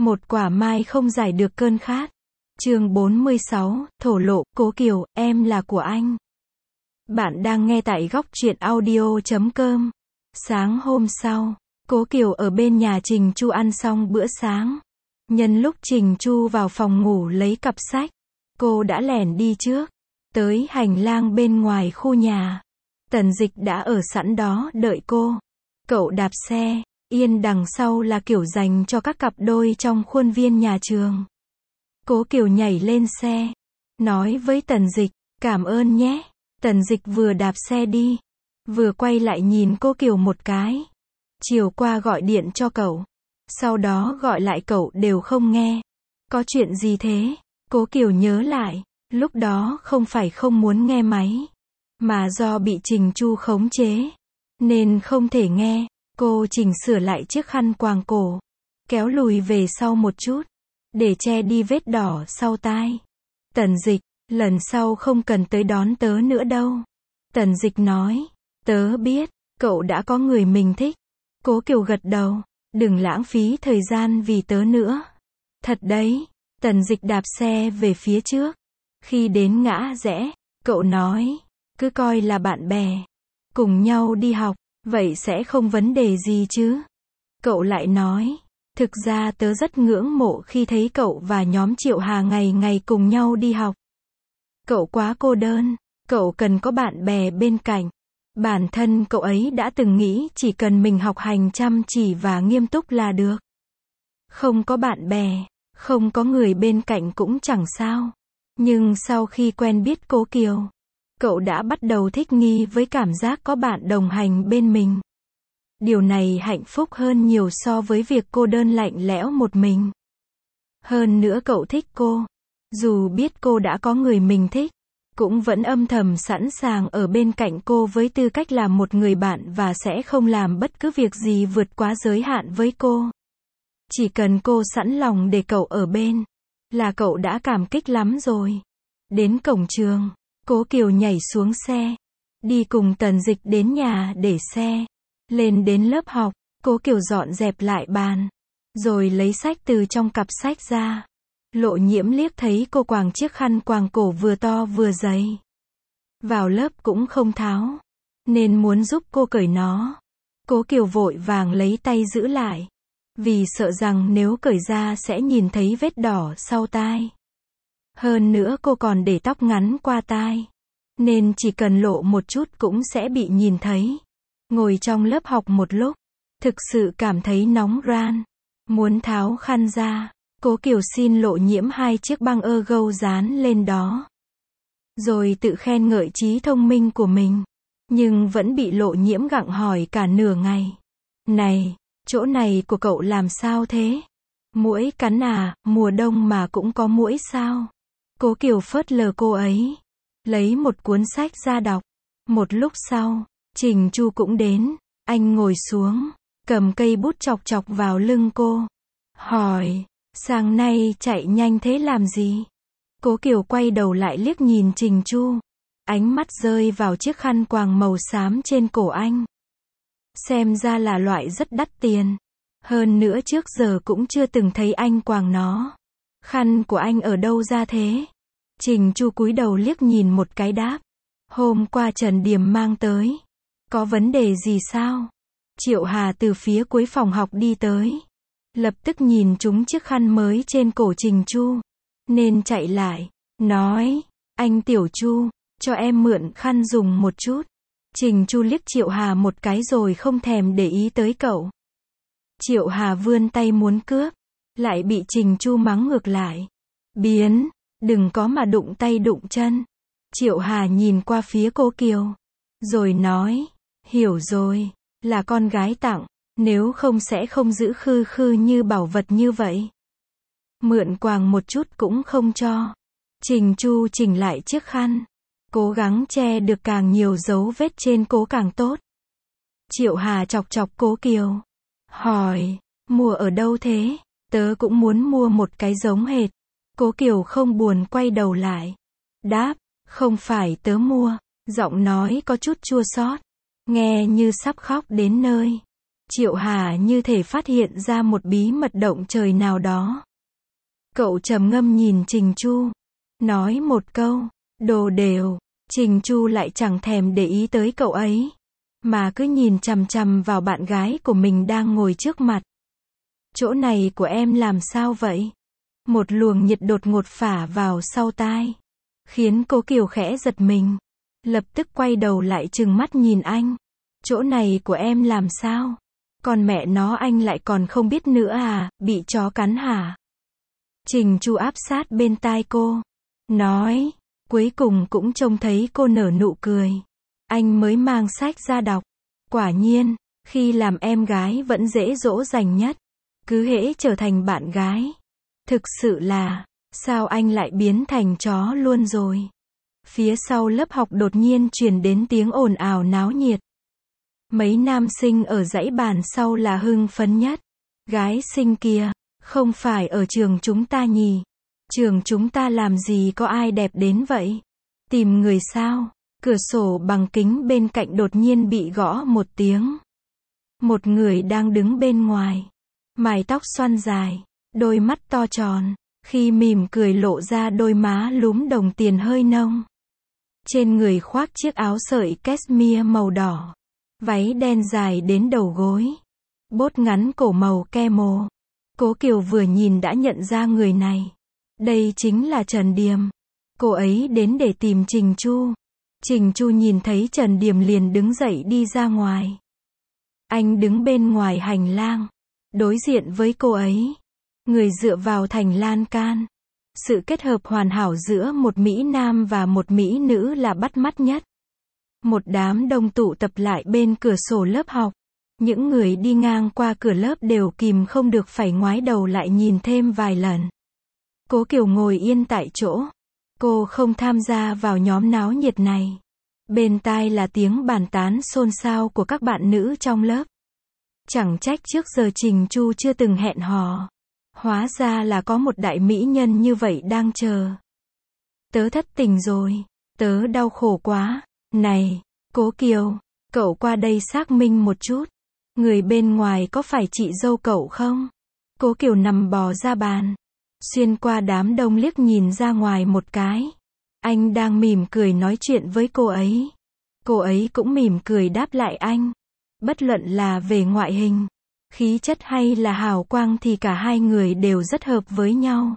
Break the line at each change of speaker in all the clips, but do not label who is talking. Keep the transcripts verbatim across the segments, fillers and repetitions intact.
Một quả mai không giải được cơn khát. Chương bốn mươi sáu, thổ lộ, Cố Kiều, em là của anh. Bạn đang nghe tại góc truyện audio chấm com. Sáng hôm sau, Cố Kiều ở bên nhà Trình Chu ăn xong bữa sáng. Nhân lúc Trình Chu vào phòng ngủ lấy cặp sách, cô đã lẻn đi trước. Tới hành lang bên ngoài khu nhà. Tần Dịch đã ở sẵn đó đợi cô. Cậu đạp xe, yên đằng sau là kiểu dành cho các cặp đôi trong khuôn viên nhà trường. Cố Kiều nhảy lên xe, nói với Tần Dịch, cảm ơn nhé. Tần Dịch vừa đạp xe đi, vừa quay lại nhìn cô Kiều một cái. Chiều qua gọi điện cho cậu, sau đó gọi lại cậu đều không nghe. Có chuyện gì thế? Cố Kiều nhớ lại, lúc đó không phải không muốn nghe máy, mà do bị Trình Chu khống chế, nên không thể nghe. Cô chỉnh sửa lại chiếc khăn quàng cổ, kéo lùi về sau một chút, để che đi vết đỏ sau tai. Tần Dịch, lần sau không cần tới đón tớ nữa đâu. Tần Dịch nói, tớ biết, cậu đã có người mình thích. Cố Kiều gật đầu, đừng lãng phí thời gian vì tớ nữa. Thật đấy. Tần Dịch đạp xe về phía trước. Khi đến ngã rẽ, cậu nói, cứ coi là bạn bè, cùng nhau đi học, vậy sẽ không vấn đề gì chứ. Cậu lại nói, thực ra tớ rất ngưỡng mộ khi thấy cậu và nhóm Triệu Hà ngày ngày cùng nhau đi học. Cậu quá cô đơn, cậu cần có bạn bè bên cạnh. Bản thân cậu ấy đã từng nghĩ chỉ cần mình học hành chăm chỉ và nghiêm túc là được. Không có bạn bè, không có người bên cạnh cũng chẳng sao. Nhưng sau khi quen biết Cố Kiều, cậu đã bắt đầu thích nghi với cảm giác có bạn đồng hành bên mình. Điều này hạnh phúc hơn nhiều so với việc cô đơn lạnh lẽo một mình. Hơn nữa cậu thích cô. Dù biết cô đã có người mình thích, cũng vẫn âm thầm sẵn sàng ở bên cạnh cô với tư cách là một người bạn và sẽ không làm bất cứ việc gì vượt quá giới hạn với cô. Chỉ cần cô sẵn lòng để cậu ở bên, là cậu đã cảm kích lắm rồi. Đến cổng trường, Cố Kiều nhảy xuống xe, đi cùng Tần Dịch đến nhà để xe. Lên đến lớp học, Cố Kiều dọn dẹp lại bàn, rồi lấy sách từ trong cặp sách ra. Lộ Nhiễm liếc thấy cô quàng chiếc khăn quàng cổ vừa to vừa dày. Vào lớp cũng không tháo, nên muốn giúp cô cởi nó. Cố Kiều vội vàng lấy tay giữ lại, vì sợ rằng nếu cởi ra sẽ nhìn thấy vết đỏ sau tai. Hơn nữa cô còn để tóc ngắn qua tai, nên chỉ cần lộ một chút cũng sẽ bị nhìn thấy. Ngồi trong lớp học một lúc, thực sự cảm thấy nóng ran, muốn tháo khăn ra. Cố Kiều xin Lộ Nhiễm hai chiếc băng ơ gâu dán lên đó, rồi tự khen ngợi trí thông minh của mình, nhưng vẫn bị Lộ Nhiễm gặng hỏi cả nửa ngày. Này, chỗ này của cậu làm sao thế? Muỗi cắn à, mùa đông mà cũng có muỗi sao? Cố Kiều phớt lờ cô ấy, lấy một cuốn sách ra đọc. Một lúc sau, Trình Chu cũng đến, anh ngồi xuống, cầm cây bút chọc chọc vào lưng cô, hỏi, sáng nay chạy nhanh thế làm gì? Cố Kiều quay đầu lại liếc nhìn Trình Chu, ánh mắt rơi vào chiếc khăn quàng màu xám trên cổ anh. Xem ra là loại rất đắt tiền, hơn nữa trước giờ cũng chưa từng thấy anh quàng nó. Khăn của anh ở đâu ra thế? Trình Chu cúi đầu liếc nhìn một cái đáp, hôm qua Trần Điềm mang tới. Có vấn đề gì sao? Triệu Hà từ phía cuối phòng học đi tới, lập tức nhìn trúng chiếc khăn mới trên cổ Trình Chu, nên chạy lại, nói, anh Tiểu Chu, cho em mượn khăn dùng một chút. Trình Chu liếc Triệu Hà một cái rồi không thèm để ý tới cậu. Triệu Hà vươn tay muốn cướp, lại bị Trình Chu mắng ngược lại. Biến, đừng có mà đụng tay đụng chân. Triệu Hà nhìn qua phía Cố Kiều, rồi nói, hiểu rồi, là con gái tặng, nếu không sẽ không giữ khư khư như bảo vật như vậy. Mượn quàng một chút cũng không cho. Trình Chu chỉnh lại chiếc khăn, cố gắng che được càng nhiều dấu vết trên cố càng tốt. Triệu Hà chọc chọc Cố Kiều, hỏi, mua ở đâu thế? Tớ cũng muốn mua một cái giống hệt. Cố Kiều không buồn quay đầu lại, đáp, không phải tớ mua. Giọng nói có chút chua xót, nghe như sắp khóc đến nơi. Triệu Hà như thể phát hiện ra một bí mật động trời nào đó. Cậu trầm ngâm nhìn Trình Chu, nói một câu, đồ đều. Trình Chu lại chẳng thèm để ý tới cậu ấy, mà cứ nhìn chằm chằm vào bạn gái của mình đang ngồi trước mặt. Chỗ này của em làm sao vậy? Một luồng nhiệt đột ngột phả vào sau tai, khiến Cố Kiều khẽ giật mình, lập tức quay đầu lại trừng mắt nhìn anh. Chỗ này của em làm sao? Còn mẹ nó anh lại còn không biết nữa à, bị chó cắn hả? Trình Chu áp sát bên tai cô, nói, cuối cùng cũng trông thấy cô nở nụ cười. Anh mới mang sách ra đọc. Quả nhiên, khi làm em gái vẫn dễ dỗ dành nhất. Cứ hễ trở thành bạn gái. Thực sự là, sao anh lại biến thành chó luôn rồi? Phía sau lớp học đột nhiên truyền đến tiếng ồn ào náo nhiệt. Mấy nam sinh ở dãy bàn sau là hưng phấn nhất. Gái xinh kia, không phải ở trường chúng ta nhỉ? Trường chúng ta làm gì có ai đẹp đến vậy? Tìm người sao? Cửa sổ bằng kính bên cạnh đột nhiên bị gõ một tiếng. Một người đang đứng bên ngoài. Mái tóc xoăn dài, đôi mắt to tròn, khi mỉm cười lộ ra đôi má lúm đồng tiền hơi nông. Trên người khoác chiếc áo sợi cashmere màu đỏ, váy đen dài đến đầu gối, bốt ngắn cổ màu camel. Cố Kiều vừa nhìn đã nhận ra người này. Đây chính là Trần Điềm. Cô ấy đến để tìm Trình Chu. Trình Chu nhìn thấy Trần Điềm liền đứng dậy đi ra ngoài. Anh đứng bên ngoài hành lang, đối diện với cô ấy. Người dựa vào thành lan can. Sự kết hợp hoàn hảo giữa một Mỹ Nam và một Mỹ Nữ là bắt mắt nhất. Một đám đông tụ tập lại bên cửa sổ lớp học. Những người đi ngang qua cửa lớp đều kìm không được phải ngoái đầu lại nhìn thêm vài lần. Cố Kiều ngồi yên tại chỗ. Cô không tham gia vào nhóm náo nhiệt này. Bên tai là tiếng bàn tán xôn xao của các bạn nữ trong lớp. Chẳng trách trước giờ Trình Chu chưa từng hẹn hò. Hóa ra là có một đại mỹ nhân như vậy đang chờ. Tớ thất tình rồi. Tớ đau khổ quá. Này, Cố Kiều, cậu qua đây xác minh một chút. Người bên ngoài có phải chị dâu cậu không? Cố Kiều nằm bò ra bàn. Xuyên qua đám đông liếc nhìn ra ngoài một cái. Anh đang mỉm cười nói chuyện với cô ấy. Cô ấy cũng mỉm cười đáp lại anh. Bất luận là về ngoại hình, khí chất hay là hào quang thì cả hai người đều rất hợp với nhau.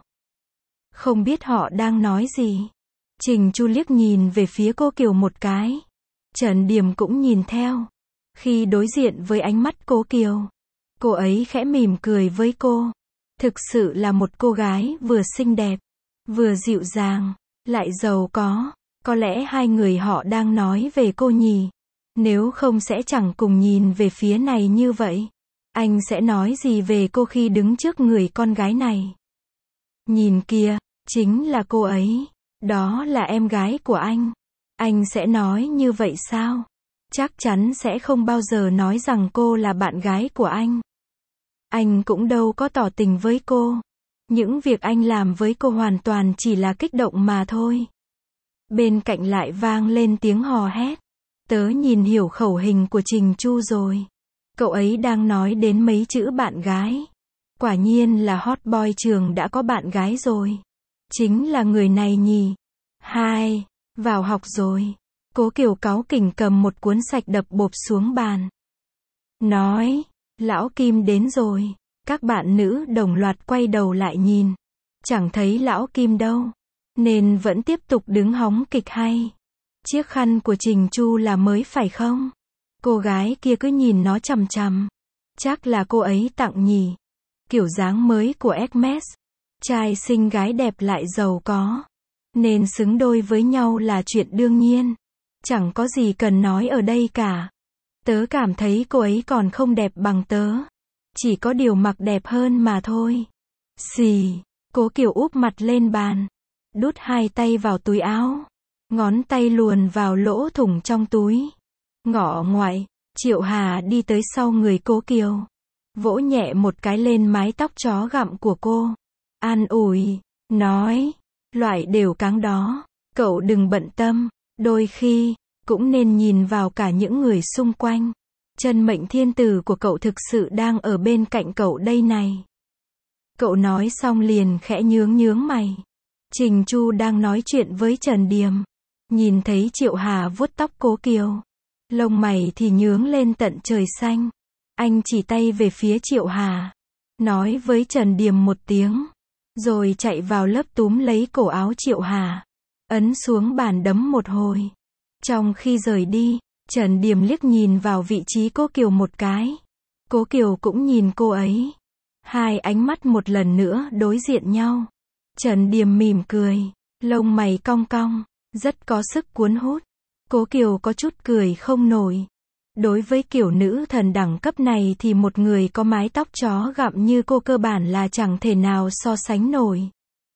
Không biết họ đang nói gì. Trình Chu liếc nhìn về phía cô Kiều một cái. Trần Điềm cũng nhìn theo. Khi đối diện với ánh mắt Cố Kiều, cô ấy khẽ mỉm cười với cô. Thực sự là một cô gái vừa xinh đẹp, vừa dịu dàng, lại giàu có. Có lẽ hai người họ đang nói về cô nhỉ. Nếu không sẽ chẳng cùng nhìn về phía này như vậy. Anh sẽ nói gì về cô khi đứng trước người con gái này? Nhìn kìa, chính là cô ấy. Đó là em gái của anh. Anh sẽ nói như vậy sao? Chắc chắn sẽ không bao giờ nói rằng cô là bạn gái của anh. Anh cũng đâu có tỏ tình với cô. Những việc anh làm với cô hoàn toàn chỉ là kích động mà thôi. Bên cạnh lại vang lên tiếng hò hét. Tớ nhìn hiểu khẩu hình của Trình Chu rồi. Cậu ấy đang nói đến mấy chữ bạn gái. Quả nhiên là hot boy trường đã có bạn gái rồi. Chính là người này nhỉ. Hai, vào học rồi. Cố Kiều cáu kỉnh cầm một cuốn sạch đập bộp xuống bàn. Nói, lão Kim đến rồi. Các bạn nữ đồng loạt quay đầu lại nhìn. Chẳng thấy lão Kim đâu. Nên vẫn tiếp tục đứng hóng kịch hay. Chiếc khăn của Trình Chu là mới phải không? Cô gái kia cứ nhìn nó chằm chằm. Chắc là cô ấy tặng nhỉ. Kiểu dáng mới của Hermes. Trai xinh gái đẹp lại giàu có. Nên xứng đôi với nhau là chuyện đương nhiên. Chẳng có gì cần nói ở đây cả. Tớ cảm thấy cô ấy còn không đẹp bằng tớ. Chỉ có điều mặc đẹp hơn mà thôi. Xì, Cố Kiều úp mặt lên bàn. Đút hai tay vào túi áo. Ngón tay luồn vào lỗ thủng trong túi. Ngọ ngoại, Triệu Hà đi tới sau người Cố Kiều. Vỗ nhẹ một cái lên mái tóc chó gặm của cô. An ủi, nói, loại đều cáng đó. Cậu đừng bận tâm, đôi khi, cũng nên nhìn vào cả những người xung quanh. Chân mệnh thiên tử của cậu thực sự đang ở bên cạnh cậu đây này. Cậu nói xong liền khẽ nhướng nhướng mày. Trình Chu đang nói chuyện với Trần Điềm. Nhìn thấy Triệu Hà vuốt tóc Cố Kiều. Lông mày thì nhướng lên tận trời xanh. Anh chỉ tay về phía Triệu Hà. Nói với Trần Điềm một tiếng. Rồi chạy vào lớp túm lấy cổ áo Triệu Hà. Ấn xuống bàn đấm một hồi. Trong khi rời đi, Trần Điềm liếc nhìn vào vị trí Cố Kiều một cái. Cố Kiều cũng nhìn cô ấy. Hai ánh mắt một lần nữa đối diện nhau. Trần Điềm mỉm cười, lông mày cong cong, rất có sức cuốn hút. Cố Kiều có chút cười không nổi. Đối với kiểu nữ thần đẳng cấp này thì một người có mái tóc chó gặm như cô cơ bản là chẳng thể nào so sánh nổi.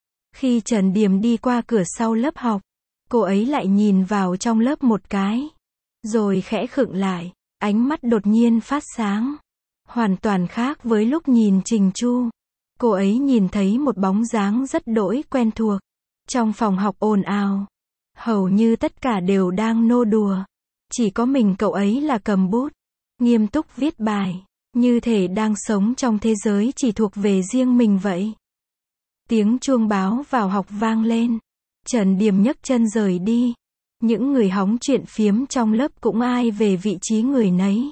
Khi Trần Điềm đi qua cửa sau lớp học, cô ấy lại nhìn vào trong lớp một cái. Rồi khẽ khựng lại, ánh mắt đột nhiên phát sáng. Hoàn toàn khác với lúc nhìn Trình Chu. Cô ấy nhìn thấy một bóng dáng rất đỗi quen thuộc. Trong phòng học ồn ào. Hầu như tất cả đều đang nô đùa. Chỉ có mình cậu ấy là cầm bút. Nghiêm túc viết bài. Như thể đang sống trong thế giới chỉ thuộc về riêng mình vậy. Tiếng chuông báo vào học vang lên. Trần Điềm nhấc chân rời đi. Những người hóng chuyện phiếm trong lớp cũng ai về vị trí người nấy.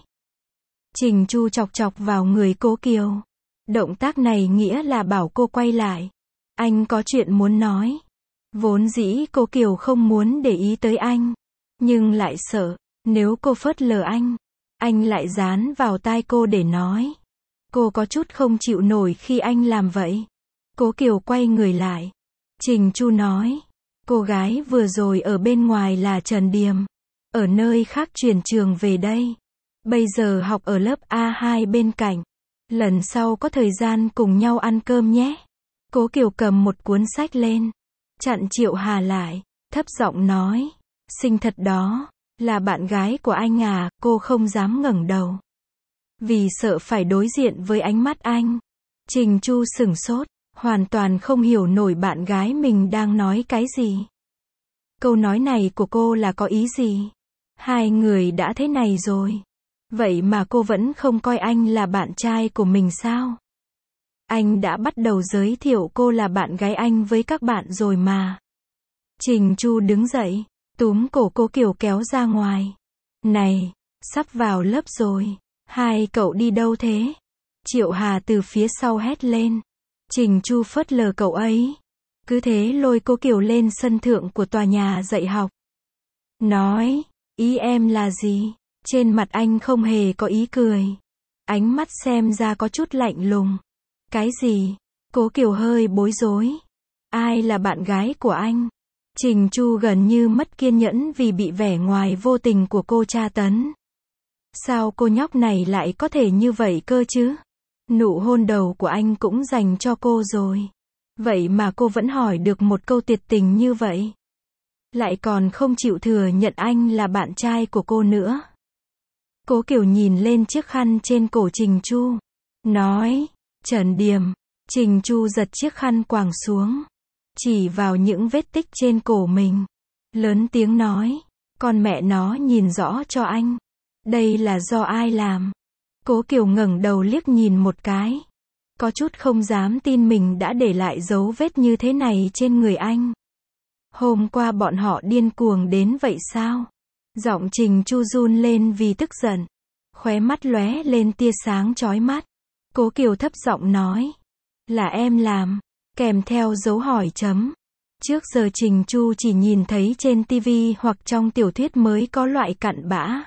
Trình Chu chọc chọc vào người Cố Kiều. Động tác này nghĩa là bảo cô quay lại. Anh có chuyện muốn nói. Vốn dĩ cô Kiều không muốn để ý tới anh. Nhưng lại sợ, nếu cô phớt lờ anh, anh lại dán vào tai cô để nói. Cô có chút không chịu nổi khi anh làm vậy. Cố Kiều quay người lại. Trình Chu nói. Cô gái vừa rồi ở bên ngoài là Trần Điềm. Ở nơi khác chuyển trường về đây. Bây giờ học ở lớp A hai bên cạnh. Lần sau có thời gian cùng nhau ăn cơm nhé. Cố Kiều cầm một cuốn sách lên. Chặn Triệu Hà lại. Thấp giọng nói. Xinh thật đó. Là bạn gái của anh à. Cô không dám ngẩng đầu. Vì sợ phải đối diện với ánh mắt anh. Trình Chu sửng sốt. Hoàn toàn không hiểu nổi bạn gái mình đang nói cái gì. Câu nói này của cô là có ý gì? Hai người đã thế này rồi. Vậy mà cô vẫn không coi anh là bạn trai của mình sao? Anh đã bắt đầu giới thiệu cô là bạn gái anh với các bạn rồi mà. Trình Chu đứng dậy, túm cổ Cố Kiều kéo ra ngoài. Này, sắp vào lớp rồi. Hai cậu đi đâu thế? Triệu Hà từ phía sau hét lên. Trình Chu phớt lờ cậu ấy. Cứ thế lôi Cố Kiều lên sân thượng của tòa nhà dạy học. Nói, ý em là gì? Trên mặt anh không hề có ý cười. Ánh mắt xem ra có chút lạnh lùng. Cái gì? Cố Kiều hơi bối rối. Ai là bạn gái của anh? Trình Chu gần như mất kiên nhẫn vì bị vẻ ngoài vô tình của cô tra tấn. Sao cô nhóc này lại có thể như vậy cơ chứ? Nụ hôn đầu của anh cũng dành cho cô rồi. Vậy mà cô vẫn hỏi được một câu tuyệt tình như vậy. Lại còn không chịu thừa nhận anh là bạn trai của cô nữa. Cố Kiều nhìn lên chiếc khăn trên cổ Trình Chu. Nói, Trần Điềm. Trình Chu giật chiếc khăn quàng xuống. Chỉ vào những vết tích trên cổ mình. Lớn tiếng nói, con mẹ nó nhìn rõ cho anh. Đây là do ai làm? Cố Kiều ngẩng đầu liếc nhìn một cái. Có chút không dám tin mình đã để lại dấu vết như thế này trên người anh. Hôm qua bọn họ điên cuồng đến vậy sao? Giọng Trình Chu run lên vì tức giận. Khóe mắt lóe lên tia sáng chói mắt. Cố Kiều thấp giọng nói. Là em làm. Kèm theo dấu hỏi chấm. Trước giờ Trình Chu chỉ nhìn thấy trên tivi hoặc trong tiểu thuyết mới có loại cặn bã.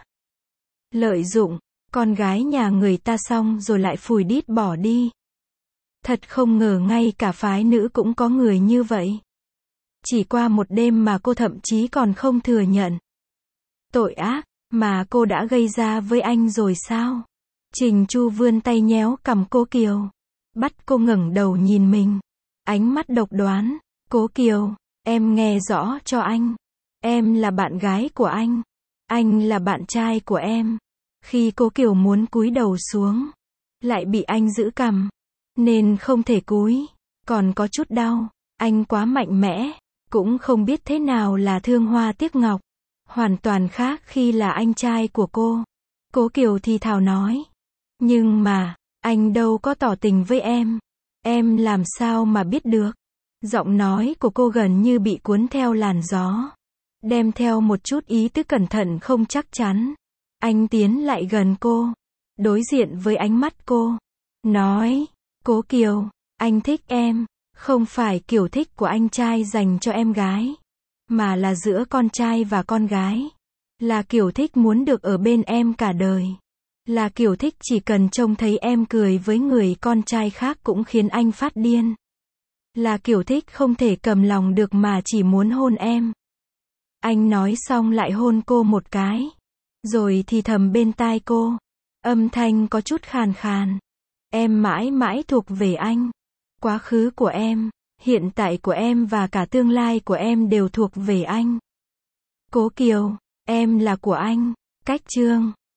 Lợi dụng con gái nhà người ta xong rồi lại phủi đít bỏ đi. Thật không ngờ ngay cả phái nữ cũng có người như vậy. Chỉ qua một đêm mà cô thậm chí còn không thừa nhận. Tội ác mà cô đã gây ra với anh rồi sao? Trình Chu vươn tay nhéo cằm Cố Kiều. Bắt cô ngẩng đầu nhìn mình. Ánh mắt độc đoán. Cố Kiều, em nghe rõ cho anh. Em là bạn gái của anh. Anh là bạn trai của em. Khi Cố Kiều muốn cúi đầu xuống, lại bị anh giữ cằm. Nên không thể cúi. Còn có chút đau. Anh quá mạnh mẽ. Cũng không biết thế nào là thương hoa tiếc ngọc. Hoàn toàn khác khi là anh trai của cô. Cố Kiều thì thào nói. Nhưng mà, anh đâu có tỏ tình với em. Em làm sao mà biết được? Giọng nói của cô gần như bị cuốn theo làn gió. Đem theo một chút ý tứ cẩn thận không chắc chắn. Anh tiến lại gần cô. Đối diện với ánh mắt cô. Nói, Cố Kiều, anh thích em. Không phải kiểu thích của anh trai dành cho em gái. Mà là giữa con trai và con gái. Là kiểu thích muốn được ở bên em cả đời. Là kiểu thích chỉ cần trông thấy em cười với người con trai khác cũng khiến anh phát điên. Là kiểu thích không thể cầm lòng được mà chỉ muốn hôn em. Anh nói xong lại hôn cô một cái. Rồi thì thầm bên tai cô. Âm thanh có chút khàn khàn. Em mãi mãi thuộc về anh. Quá khứ của em, hiện tại của em và cả tương lai của em đều thuộc về anh. Cố Kiều, em là của anh. Cách chương